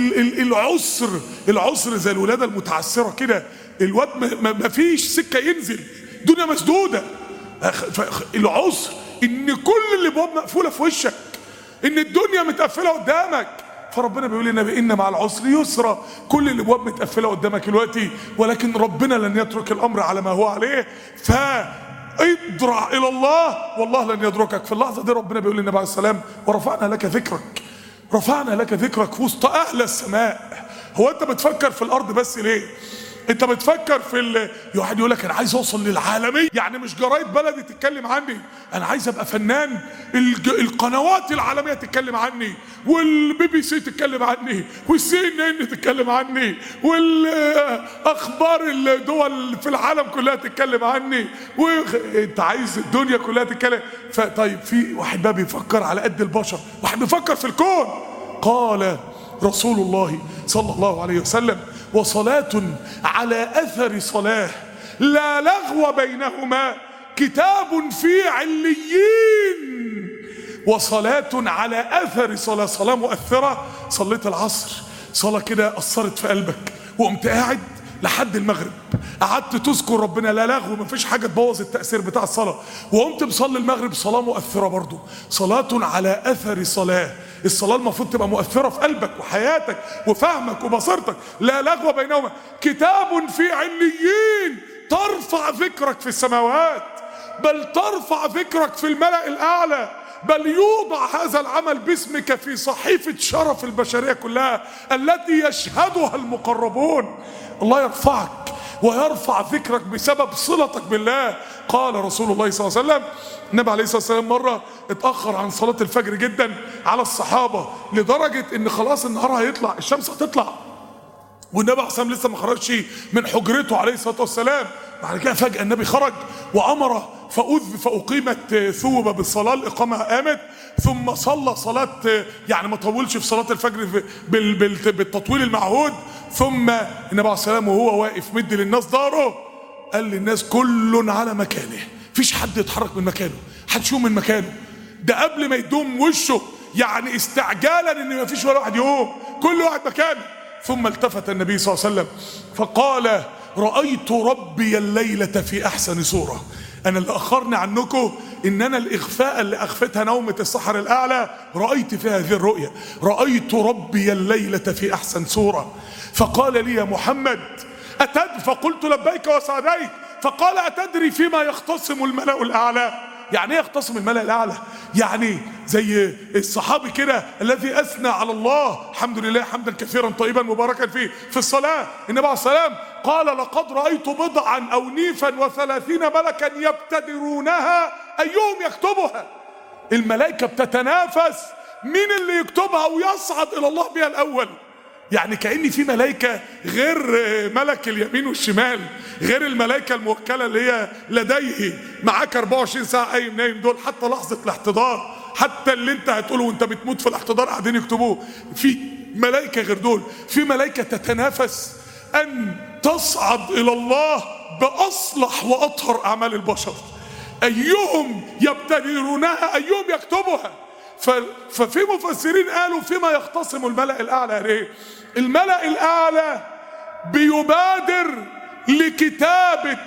العسر زي الولادة المتعسرة كده، الواد ما فيش سكة ينزل، الدنيا مسدودة. العسر إن كل الأبواب مقفولة في وشك، إن الدنيا متقفلة قدامك. فربنا بيقول لنا بإن مع العسر يسرا، كل الابواب متقفله قدامك دلوقتي، ولكن ربنا لن يترك الامر على ما هو عليه، فاضرع الى الله والله لن يتركك. في اللحظه دي ربنا بيقول للنبي عليه السلام ورفعنا لك ذكرك. رفعنا لك ذكرك في وسط اعلى السماء. هو انت بتفكر في الارض بس ليه؟ انت بتفكر في واحد يقول لك انا عايز اوصل للعالميه، يعني مش جرايد بلدي تتكلم عني، انا عايز ابقى فنان، القنوات العالميه تتكلم عني، والبي بي سي تتكلم عني، والسي ان ان تتكلم عني، والاخبار الدول في العالم كلها تتكلم عني، وانت عايز الدنيا كلها تتكلم. طيب في واحد بقى بيفكر على قد البشر، واحد بيفكر في الكون. قال رسول الله صلى الله عليه وسلم وصلاة على أثر صلاة لا لغو بينهما كتاب في عليين. وصلاة على أثر صلاة، صلاة مؤثرة. صليت العصر صلاة كده أثرت في قلبك، وقمت قاعد لحد المغرب قعدت تذكر ربنا، لا لغو، مفيش حاجة تبوظ التأثير بتاع الصلاة، وقمت مصلي المغرب صلاة مؤثرة برضو. صلاة على أثر صلاة، الصلاة المفروض تبقى مؤثرة في قلبك وحياتك وفهمك وبصيرتك. لا لغو بينهما كتاب في عليين، ترفع ذكرك في السماوات، بل ترفع ذكرك في الملأ الأعلى، بل يوضع هذا العمل باسمك في صحيفة شرف البشرية كلها التي يشهدها المقربون. الله يرفعك ويرفع ذكرك بسبب صلتك بالله. قال رسول الله صلى الله عليه وسلم، النبي عليه الصلاة والسلام مرة اتأخر عن صلاة الفجر جدا على الصحابة، لدرجة ان خلاص النهار هيطلع، الشمس هتطلع، والنبي عليه الصلاة والسلام لسه ما خرجش من حجرته عليه الصلاة والسلام. بعد كده فجأة النبي خرج وأمر فأقيمت ثوب بالصلاة، الإقامة قامت، ثم صلى صلاة يعني ما طولش في صلاة الفجر بالتطويل المعهود. ثم النبي عليه الصلاة والسلام وهو واقف مدي للناس داره قال للناس كل على مكانه، فيش حد يتحرك من مكانه، حدش يقوم من مكانه. ده قبل ما يدوم وشه يعني استعجالا ان ما فيش ولا واحد يقوم، كل واحد مكانه. ثم التفت النبي صلى الله عليه وسلم فقال رأيت ربي الليلة في أحسن صورة. أنا اللي أخرني عنكم إن أنا الإخفاء اللي أخفتها نومة السحر الأعلى رأيت في هذه الرؤية، رأيت ربي الليلة في أحسن صورة. فقال لي يا محمد فقلت لبيك وسعديك. فقال أتدري فيما يختصم الملأ الأعلى؟ يعني ايه يختصم الملأ الأعلى؟ يعني زي الصحابي كده الذي أثنى على الله الحمد لله حمدا كثيرا طيبا مباركا فيه في الصلاة. النبي عليه السلام قال لقد رأيت بضعا أو نيفا و30 ملكا يبتدرونها أيهم يكتبها. الملائكة بتتنافس مين اللي يكتبها ويصعد إلى الله بها الأول. يعني كأن في ملائكة غير ملك اليمين والشمال، غير الملائكة الموكلة اللي هي لديه معاك 24 ساعة قايم نايم، دول حتى لحظة الاحتضار، حتى اللي انت هتقوله وانت بتموت في الاحتضار قاعدين يكتبوه. في ملائكة غير دول، في ملائكة تتنافس أن تصعد إلى الله بأصلح وأطهر أعمال البشر. أيهم يبتدرونها أيهم يكتبها. ففي مفسرين قالوا فيما يختصم الملأ الأعلى ليه؟ الملأ الأعلى بيبادر لكتابة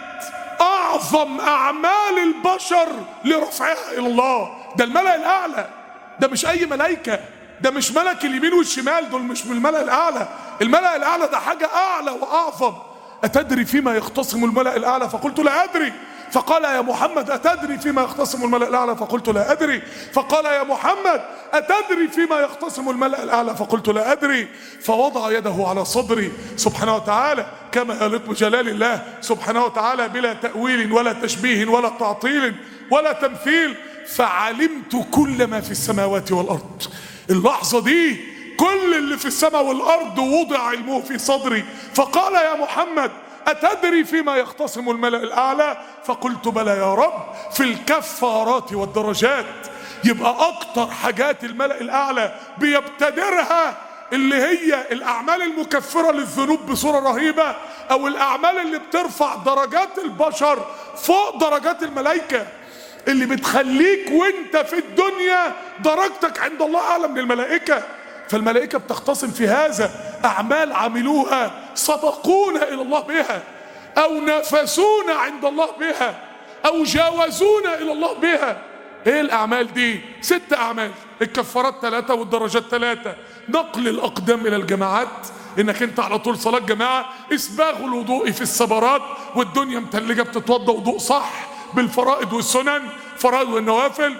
أعظم أعمال البشر لرفعها إلى الله. ده الملأ الأعلى، ده مش أي ملائكة، ده مش ملك اليمين والشمال، دول مش من الملأ الأعلى. الملأ الأعلى ده حاجة أعلى وأعظم. أتدري فيما يختصم الملأ الأعلى؟ فقلت لا أدري. فقال يا محمد أتدري فيما يختصم الملأ الأعلى؟ فقلت لا أدري. فقال يا محمد أتدري فيما يختصم الملأ الأعلى؟ فقلت لا أدري. فوضع يده على صدري سبحانه وتعالى كما يليق بجلال الله سبحانه وتعالى، بلا تأويل ولا تشبيه ولا تعطيل ولا تمثيل. فعلمت كل ما في السماوات والأرض. اللحظة دي كل اللي في السماء والأرض وضع علمه في صدري. فقال يا محمد أتدري فيما يختصم الملأ الأعلى؟ فقلت بلى يا رب، في الكفارات والدرجات. يبقى أكتر حاجات الملأ الأعلى بيبتدرها اللي هي الأعمال المكفرة للذنوب بصورة رهيبة، أو الأعمال اللي بترفع درجات البشر فوق درجات الملائكة، اللي بتخليك وانت في الدنيا درجتك عند الله أعلى من الملائكة. فالملائكة بتختصم في هذا أعمال عملوها صدقونا إلى الله بها، أو نافسونا عند الله بها، أو جاوزونا إلى الله بها. إيه الأعمال دي؟ 6 أعمال، الكفارات 3 والدرجات 3. نقل الأقدام إلى الجماعات، إنك أنت على طول صلاة جماعة، إسباغ الوضوء في السبرات والدنيا متلجة بتتوضأ وضوء صح بالفرائض والسنن، فرائض والنوافل،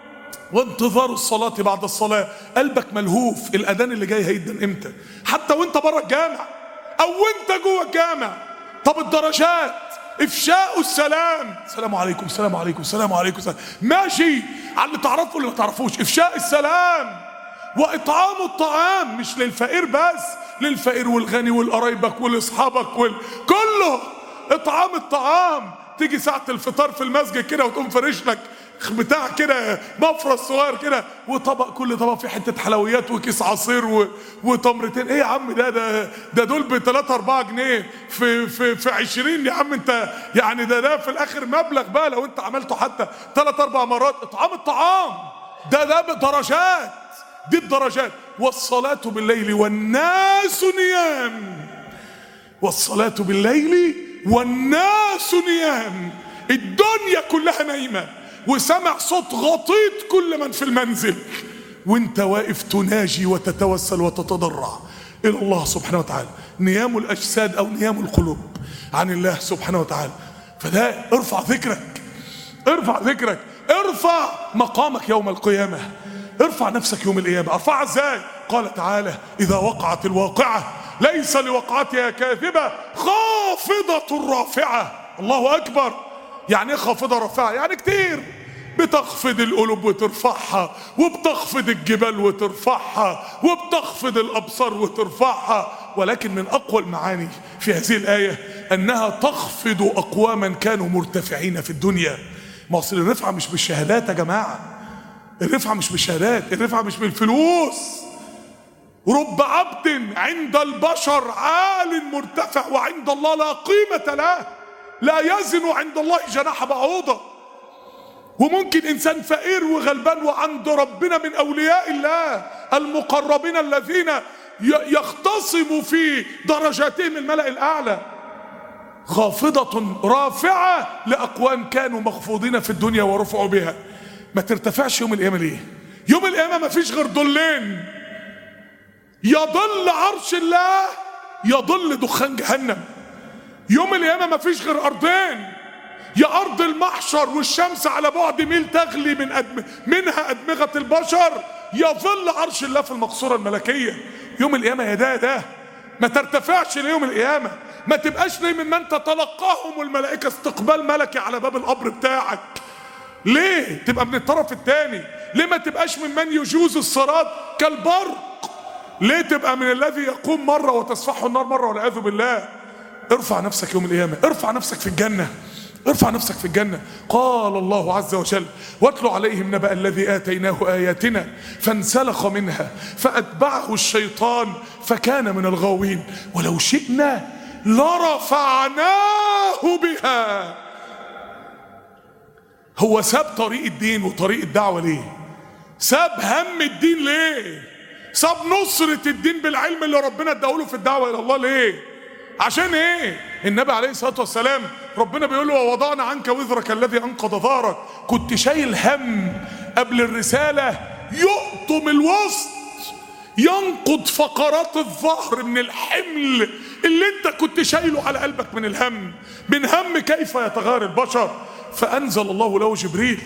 وانتظار الصلاة بعد الصلاة. قلبك ملهوف، الأذان اللي جاي هيدن امتى؟ حتى وانت بره الجامع او وانت جوه الجامع. طب الدرجات، افشاء السلام، السلام عليكم السلام عليكم السلام عليكم السلام. ماشي على اللي تعرفه واللي ما تعرفوش. افشاء السلام واطعام الطعام، مش للفقير بس، للفقير والغني والقرايبك والاصحابك كله. اطعام الطعام، تيجي ساعة الفطار في المسجد كده وتقوم فرش لك بتاع كده مفرش صغير كده، وطبق، كل طبق فيه حته حلويات وكيس عصير وتمرتين. ايه يا عم ده دول ب 3 4 جنيه في 20 يا عم انت، يعني ده في الاخر مبلغ بقى لو انت عملته حتى 3 4 مرات. اطعام الطعام ده بدرجات، دي الدرجات. والصلاة بالليل والناس نيام، والصلاة بالليل والناس نيام. الدنيا كلها نايمة، وسمع صوت غطيط كل من في المنزل، وانت واقف تناجي وتتوسل وتتضرع الى الله سبحانه وتعالى. نيام الاجساد او نيام القلوب عن الله سبحانه وتعالى. فده ارفع ذكرك، ارفع ذكرك، ارفع مقامك يوم القيامة، ارفع نفسك يوم القيامة. ارفعها ازاي؟ قال تعالى اذا وقعت الواقعة ليس لوقعتها كاذبة خافضة رافعة. الله اكبر. يعني ايه خافضة رافعة؟ يعني كتير بتخفض القلوب وترفعها، وبتخفض الجبال وترفعها، وبتخفض الابصار وترفعها. ولكن من اقوى المعاني في هذه الايه انها تخفض اقواما كانوا مرتفعين في الدنيا. ما اصل الرفعه مش بالشهادات يا جماعه، الرفعه مش بالشهادات، الرفعه مش بالفلوس. رب عبد عند البشر عال مرتفع وعند الله لا قيمة له، لا يزن عند الله جناح بعوضة. وممكن انسان فقير وغلبان وعند ربنا من اولياء الله المقربين الذين يختصم في درجاتهم الملأ الاعلى. خافضة رافعة لاقوام كانوا مخفوضين في الدنيا ورفعوا بها. ما ترتفعش يوم القيامة ليه؟ يوم القيامة ما فيش غير ضلين، يضل عرش الله يضل دخان جهنم. يوم القيامة ما فيش غير ارضين، يا ارض المحشر والشمس على بعد ميل تغلي منها ادمغة البشر، يظل عرش الله في المقصورة الملكية. يوم القيامة يا ده ما ترتفعش ليوم القيامة، ما تبقاش ليه ممن تتلقاهم الملائكة استقبال ملكي على باب القبر بتاعك. ليه تبقى من الطرف الثاني؟ ليه ما تبقاش ممن يجوز الصراط كالبرق؟ ليه تبقى من الذي يقوم مرة وتصفحه النار مرة والعياذ بالله؟ ارفع نفسك يوم القيامة، ارفع نفسك في الجنة، ارفع نفسك في الجنة. قال الله عز وجل واتل عليهم نبأ الذي آتيناه آياتنا فانسلخ منها فأتبعه الشيطان فكان من الغاوين ولو شئنا لرفعناه بها. هو ساب طريق الدين وطريق الدعوة ليه؟ ساب هم الدين ليه؟ ساب نصرة الدين بالعلم اللي ربنا اداهوله في الدعوة الى الله ليه؟ عشان ايه؟ النبي عليه الصلاة والسلام ربنا بيقول له ووضعنا عنك وزرك الذي انقض ظهرك. كنت شايل هم قبل الرسالة يقطم الوسط، ينقض فقرات الظهر من الحمل اللي انت كنت شايله على قلبك من الهم، من هم كيف يتغير البشر. فانزل الله له جبريل،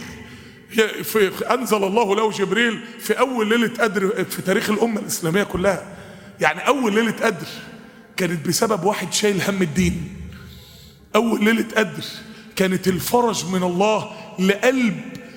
انزل الله له جبريل في اول ليله قدر في تاريخ الامه الاسلاميه كلها. يعني اول ليله قدر كانت بسبب واحد شايل هم الدين. اول ليله قدر كانت الفرج من الله لقلب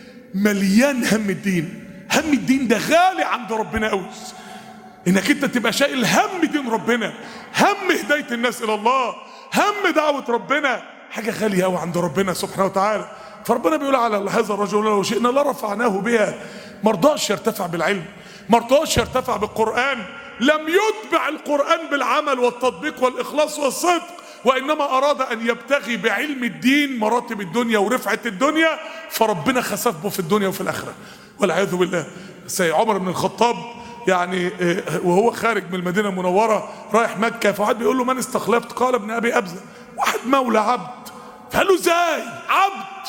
مليان هم الدين. هم الدين ده غالي عند ربنا قوي، انك انت تبقى شايل هم دين ربنا، هم هدايه الناس الى الله، هم دعوه ربنا، حاجه غاليه قوي عند ربنا سبحانه وتعالى. فربنا بيقول على هذا الرجل لو شئنا لرفعناه بها. ما رضاش يرتفع بالعلم، ما رضاش يرتفع بالقران، لم يتبع القران بالعمل والتطبيق والاخلاص والصدق، وانما اراد ان يبتغي بعلم الدين مراتب الدنيا ورفعه الدنيا، فربنا خسف به في الدنيا وفي الاخره والعياذ بالله. سيد عمر بن الخطاب يعني وهو خارج من المدينه المنوره رايح مكه، فواحد بيقول له من استخلفت؟ قال ابن ابي ابزه، واحد مولى عبد. فقال له ازاي عبد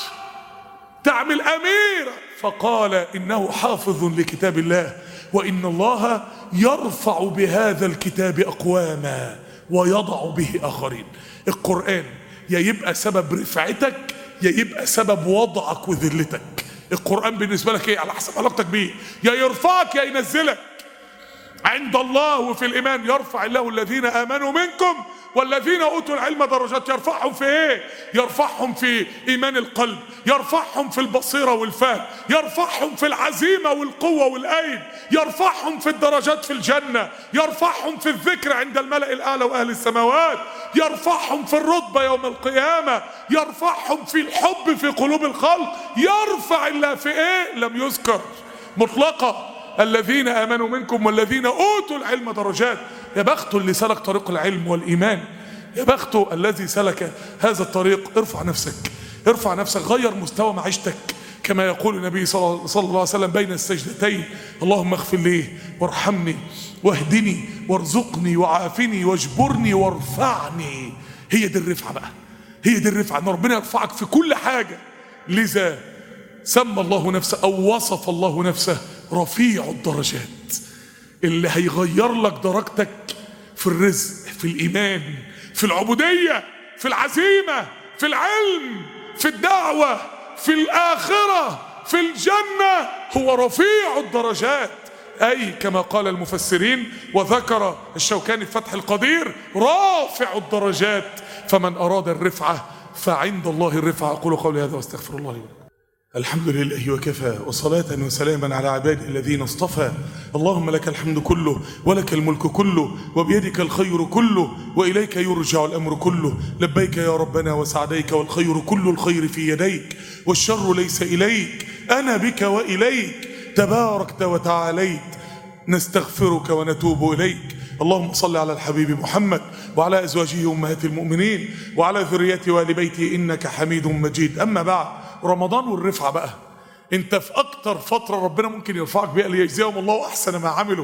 تعمل امير؟ فقال انه حافظ لكتاب الله، وان الله يرفع بهذا الكتاب اقواما ويضع به اخرين. القران يا يبقى سبب رفعتك يا يبقى سبب وضعك وذلتك. القرآن بالنسبة لك ايه؟ على حسب علاقتك بيه، يا يرفعك يا ينزلك. عند الله وفي الإيمان يرفع الله الذين آمنوا منكم والذين أوتوا العلم درجات. يرفعهم في ايه؟ يرفعهم في إيمان القلب، يرفعهم في البصيرة والفهم، يرفعهم في العزيمة والقوة والأيد، يرفعهم في الدرجات في الجنة، يرفعهم في الذكر عند الملأ الأعلى وأهل السماوات، يرفعهم في الرتبة يوم القيامة، يرفعهم في الحب في قلوب الخلق. يرفع الله في ايه؟ لم يذكر مطلقة. الذين آمنوا منكم والذين أوتوا العلم درجات. يا بخته اللي سلك طريق العلم والإيمان، يا بخته الذي سلك هذا الطريق. ارفع نفسك، ارفع نفسك، غير مستوى معيشتك كما يقول النبي صلى الله عليه وسلم بين السجدتين: اللهم اغفر لي وارحمني واهدني وارزقني وعافني واجبرني وارفعني. هي دي الرفعة بقى، هي دي الرفعة، ان ربنا يرفعك في كل حاجة. لذا سمى الله نفسه أو وصف الله نفسه رفيع الدرجات، اللي هيغير لك درجتك في الرزق، في الإيمان، في العبودية، في العزيمة، في العلم، في الدعوة، في الآخرة، في الجنة. هو رفيع الدرجات، أي كما قال المفسرين وذكر الشوكاني في فتح القدير: رافع الدرجات. فمن أراد الرفعة فعند الله الرفعة. أقول قولي هذا واستغفر الله لي ولكم. الحمد لله وكفى، وصلاة وسلاما على عباده الذين اصطفى. اللهم لك الحمد كله ولك الملك كله وبيدك الخير كله وإليك يرجع الأمر كله. لبيك يا ربنا وسعديك، والخير كل الخير في يديك والشر ليس إليك، أنا بك وإليك تباركت وتعاليت. نستغفرك ونتوب إليك. اللهم صل على الحبيب محمد وعلى أزواجه أمهات المؤمنين وعلى ذريته وآل بيته إنك حميد مجيد. أما بعد، رمضان والرفعة بقى، انت في اكتر فترة ربنا ممكن يرفعك بيها ليجزيهم الله احسن ما عملوا.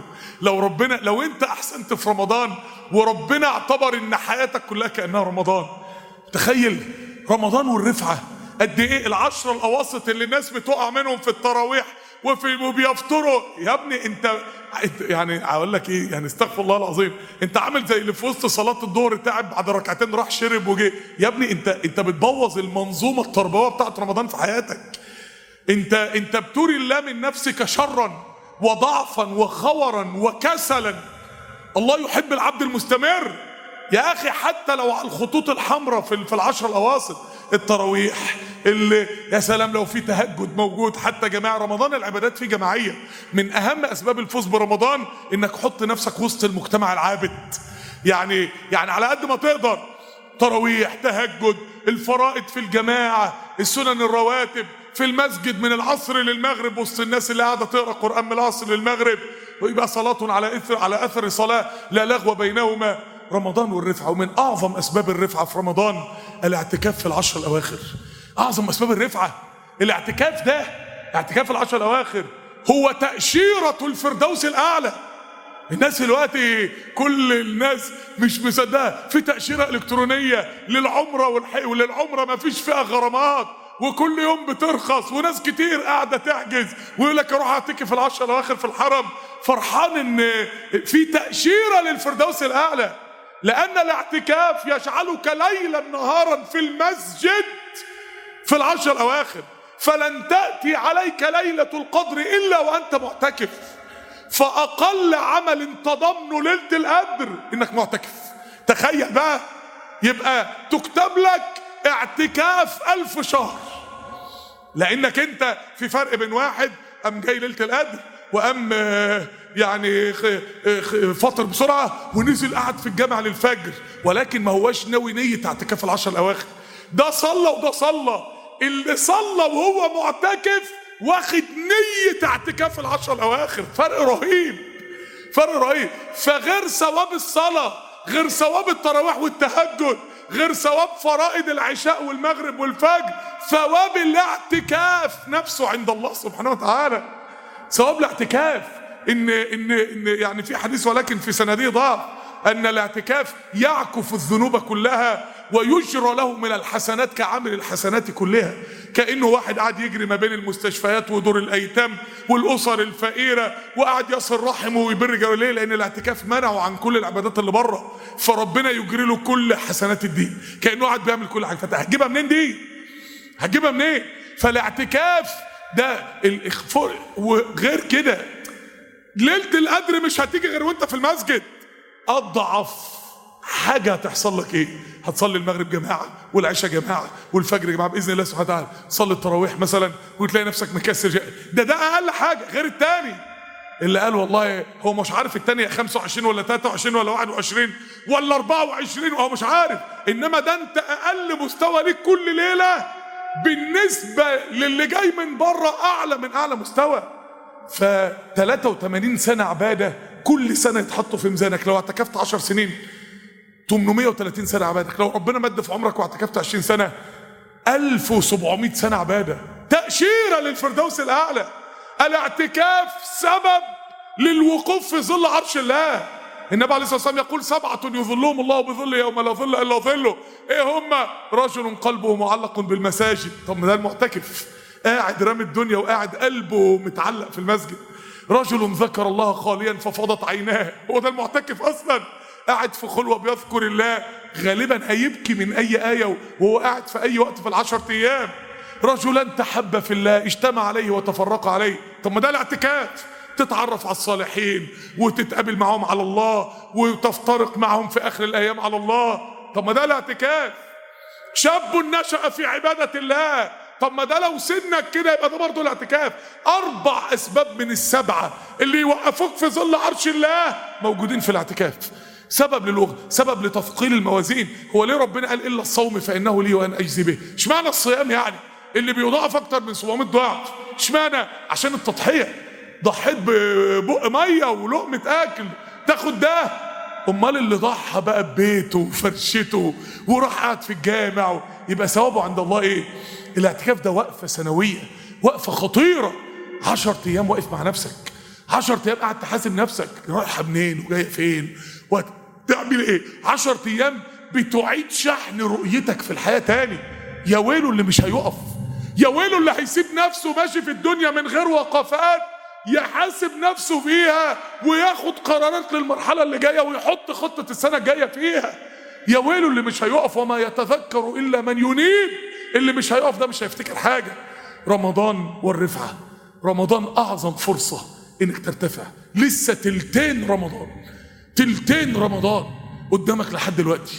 لو انت احسنت في رمضان وربنا اعتبر ان حياتك كلها كأنها رمضان. تخيل رمضان والرفعة قد ايه. العشرة الاواسط اللي الناس بتقع منهم في التراويح وبيفطروا، يا ابني انت يعني اقول لك ايه، يعني استغفر الله العظيم، انت عامل زي اللي في وسط صلاة الظهر تعب بعد ركعتين راح شرب وجه. يا ابني انت بتبوظ المنظومة التربوية بتاعت رمضان في حياتك. انت بتوري الله من نفسك شرا وضعفا وخورا وكسلا. الله يحب العبد المستمر يا اخي، حتى لو على الخطوط الحمراء في العشر الاواسط، التراويح اللي يا سلام لو في تهجد موجود. حتى جماعة رمضان العبادات فيه جماعية. من اهم اسباب الفوز برمضان انك حط نفسك وسط المجتمع العابد. يعني على قد ما تقدر تراويح، تهجد، الفرائض في الجماعة، السنن الرواتب في المسجد من العصر للمغرب وسط الناس اللي قاعدة تقرأ قرآن من العصر للمغرب، ويبقى صلاة على اثر صلاة لا لغو بينهما. رمضان والرفعة، ومن اعظم اسباب الرفعة في رمضان الاعتكاف في العشر الاواخر. اعظم اسباب الرفعة الاعتكاف ده، اعتكاف العشر الاواخر. هو تأشيرة الفردوس الأعلى. الناس دلوقتي كل الناس مش مصدقه في تأشيرة إلكترونية للعمرة وللعمرة ما فيش فيها غرامات، وكل يوم بترخص، وناس كتير قاعدة تحجز ويقول لك اروح اعتكف العشر الأواخر في الحرم، فرحان ان في تأشيرة للفردوس الأعلى. لأن الاعتكاف يجعلك ليلا نهارا في المسجد في العشر الأواخر، فلن تأتي عليك ليلة القدر إلا وأنت معتكف. فأقل عمل تضمن ليلة القدر إنك معتكف. تخيل بقى، يبقى تكتب لك اعتكاف 1000 شهر، لأنك أنت في فرق بين واحد قام جاي ليلة القدر وقام يعني فطر بسرعة ونزل قعد في الجامع للفجر، ولكن ما هواش ناوي نية اعتكاف العشر الأواخر. ده صلى وده صلى. اللي صلى وهو معتكف واخد نية اعتكاف العشر الأواخر. فرق رهيب، فرق رهيب. فغير ثواب الصلاة، غير ثواب التراويح والتهجد، غير ثواب فرائض العشاء والمغرب والفجر، ثواب الاعتكاف نفسه عند الله سبحانه وتعالى. ثواب الاعتكاف إن يعني في حديث ولكن في سنديه ضعف، أن الاعتكاف يعكف الذنوب كلها ويجرى له من الحسنات كعامل الحسنات كلها. كأنه واحد قاعد يجري ما بين المستشفيات ودور الأيتام والأسر الفقيرة وقاعد يصل رحمه ويبر جواليه، لأن الاعتكاف منعه عن كل العبادات اللي بره، فربنا يجري له كل حسنات الدين، كأنه قاعد بيعمل كل حاجة. هتجيبها منين دي؟ هتجيبها منين؟ فالاعتكاف ده وغير كده ليلة القدر مش هتيجي غير وانت في المسجد. أضعف حاجة هتحصل لك ايه؟ هتصلي المغرب جماعة والعشاء جماعة والفجر جماعة بإذن الله سبحانه وتعالى، تصلي التراويح مثلا وتلاقي نفسك مكسر. ده أقل حاجة، غير التاني اللي قال والله هو مش عارف التاني 25 ولا 23 ولا 21 ولا 24 وهو مش عارف، إنما ده أنت أقل مستوى ليك كل ليلة بالنسبة للي جاي من بره أعلى من أعلى مستوى. ف 83 سنة عبادة كل سنة يتحطوا في ميزانك. لو اعتكفت 10 سنين 830 سنة عبادك. لو ربنا مد في عمرك واعتكفت 20 سنة 1700 سنة عبادة. تأشيرة للفردوس الأعلى. الاعتكاف سبب للوقوف في ظل عرش الله. النبي عليه الصلاة والسلام يقول 7 يظلهم الله بظل يوم لا ظل إلا ظله. ايه هم؟ رجل قلبه معلق بالمساجد. طب ما ده المعتكف قاعد رامي الدنيا وقاعد قلبه متعلق في المسجد. رجل ذكر الله خاليا ففاضت عيناه. هو ده المعتكف اصلا، قاعد في خلوه بيذكر الله، غالبا هيبكي من اي ايه وهو قاعد في اي وقت في ال10 ايام. رجلان تحب في الله اجتمع عليه وتفرق عليه. طب ما ده الاعتكاف، تتعرف على الصالحين وتتقابل معهم على الله وتفترق معهم في اخر الايام على الله. طب ما ده الاعتكاف. شاب نشأ في عباده الله. طب ما ده لو سنك كده يبقى ده برضه الاعتكاف. 4 أسباب من ال7 اللي يوقفوك في ظل عرش الله موجودين في الاعتكاف. سبب للوقت، سبب لتثقيل الموازين. هو ليه ربنا قال إلا الصوم فإنه لي وأنا أجزي به؟ اشمعنى الصيام يعني اللي بيضاعف أكتر من 700 ضعف؟ اشمعنى؟ عشان التضحية. ضحيت ببق مية ولقمة أكل تاخد ده. أمال اللي ضحى بقى ببيته وفرشته وراح قاعد في الجامع يبقى ثوابه عند الله إيه؟ الاعتكاف ده وقفة سنوية، وقفة خطيرة. 10 أيام واقف مع نفسك، 10 أيام قاعد تحاسب نفسك رايحة منين وجاية فين وتعمل ايه. 10 أيام بتعيد شحن رؤيتك في الحياة تاني. يا ويله اللي مش هيقف، يا ويله اللي هيسيب نفسه ماشي في الدنيا من غير وقفات يحاسب نفسه فيها وياخد قرارات للمرحلة اللي جاية ويحط خطة السنة الجاية فيها. يا ويله اللي مش هيقف. وما يتذكر إلا من ينيب. اللي مش هيقف ده مش هيفتكر حاجة. رمضان والرفعة. رمضان أعظم فرصة إنك ترتفع. لسه تلتين رمضان، تلتين رمضان قدامك لحد دلوقتي.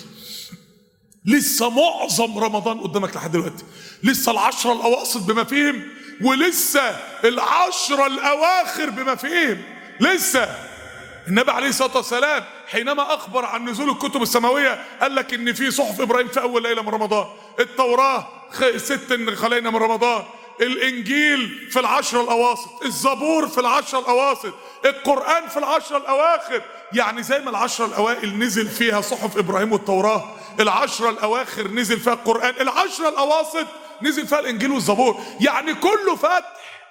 لسه معظم رمضان قدامك لحد دلوقتي. لسه ال10 الأواسط بما فيهم، ولسه ال10 الأواخر بما فيهم. لسه النبي عليه الصلاة والسلام حينما أخبر عن نزول الكتب السماوية قال لك إن في صحف إبراهيم في أول ليلة من رمضان، التوراة 6 خلينا من رمضان، الإنجيل في ال10 الأواسط، الزبور في ال10 الأواسط، القرآن في ال10 الأواخر. يعني زي ما ال10 الأوائل نزل فيها صحف إبراهيم والتوراة، ال10 الأواخر نزل فيها القرآن، ال10 الأواسط نزل فيها الإنجيل والزبور. يعني كله فتح.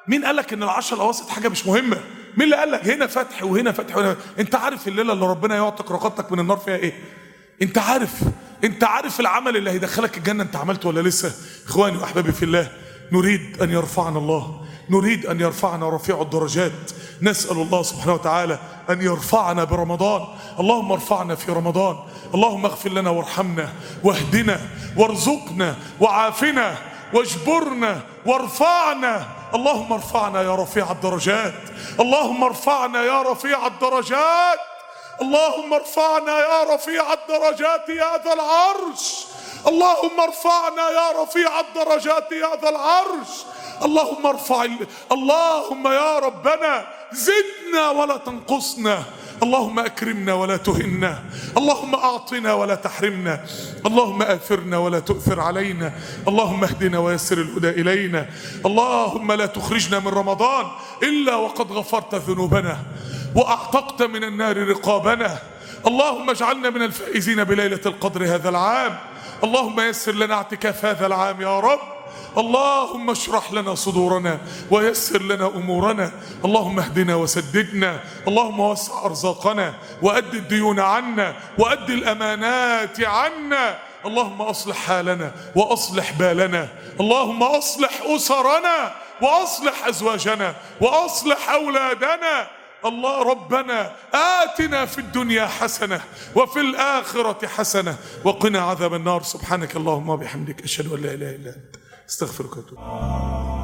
مين قال لك ان العشر الاواسط حاجه مش مهمه؟ مين اللي قال لك هنا فتح وهنا فتح وهنا؟ انت عارف الليله اللي ربنا يعتق رقبتك من النار فيها ايه؟ انت عارف العمل اللي هيدخلك الجنه انت عملته ولا لسه؟ اخواني واحبابي في الله، نريد ان يرفعنا الله، نريد ان يرفعنا رفيع الدرجات. نسال الله سبحانه وتعالى ان يرفعنا برمضان. اللهم ارفعنا في رمضان، اللهم اغفر لنا وارحمنا واهدنا وارزقنا وعافنا واجبرنا وارفعنا. اللهم ارفعنا يا رفيع الدرجات، اللهم ارفعنا يا رفيع الدرجات، اللهم ارفعنا يا رفيع الدرجات يا ذا العرش، اللهم ارفعنا يا رفيع الدرجات يا ذا العرش. اللهم اللهم يا ربنا زدنا ولا تنقصنا، اللهم أكرمنا ولا تهنا، اللهم أعطنا ولا تحرمنا، اللهم آثرنا ولا تؤثر علينا، اللهم اهدنا ويسر الهدى إلينا. اللهم لا تخرجنا من رمضان إلا وقد غفرت ذنوبنا وأعتقت من النار رقابنا. اللهم اجعلنا من الفائزين بليلة القدر هذا العام. اللهم يسر لنا اعتكاف هذا العام يا رب. اللهم اشرح لنا صدورنا ويسر لنا أمورنا. اللهم اهدنا وسددنا، اللهم وسع أرزاقنا وأد الديون عنا وأد الأمانات عنا. اللهم أصلح حالنا وأصلح بالنا، اللهم أصلح أسرنا وأصلح أزواجنا وأصلح أولادنا. الله ربنا آتنا في الدنيا حسنة وفي الآخرة حسنة وقنا عذاب النار. سبحانك اللهم وبحمدك أشهد أن لا إله إلا أنت استغفرك واتوب.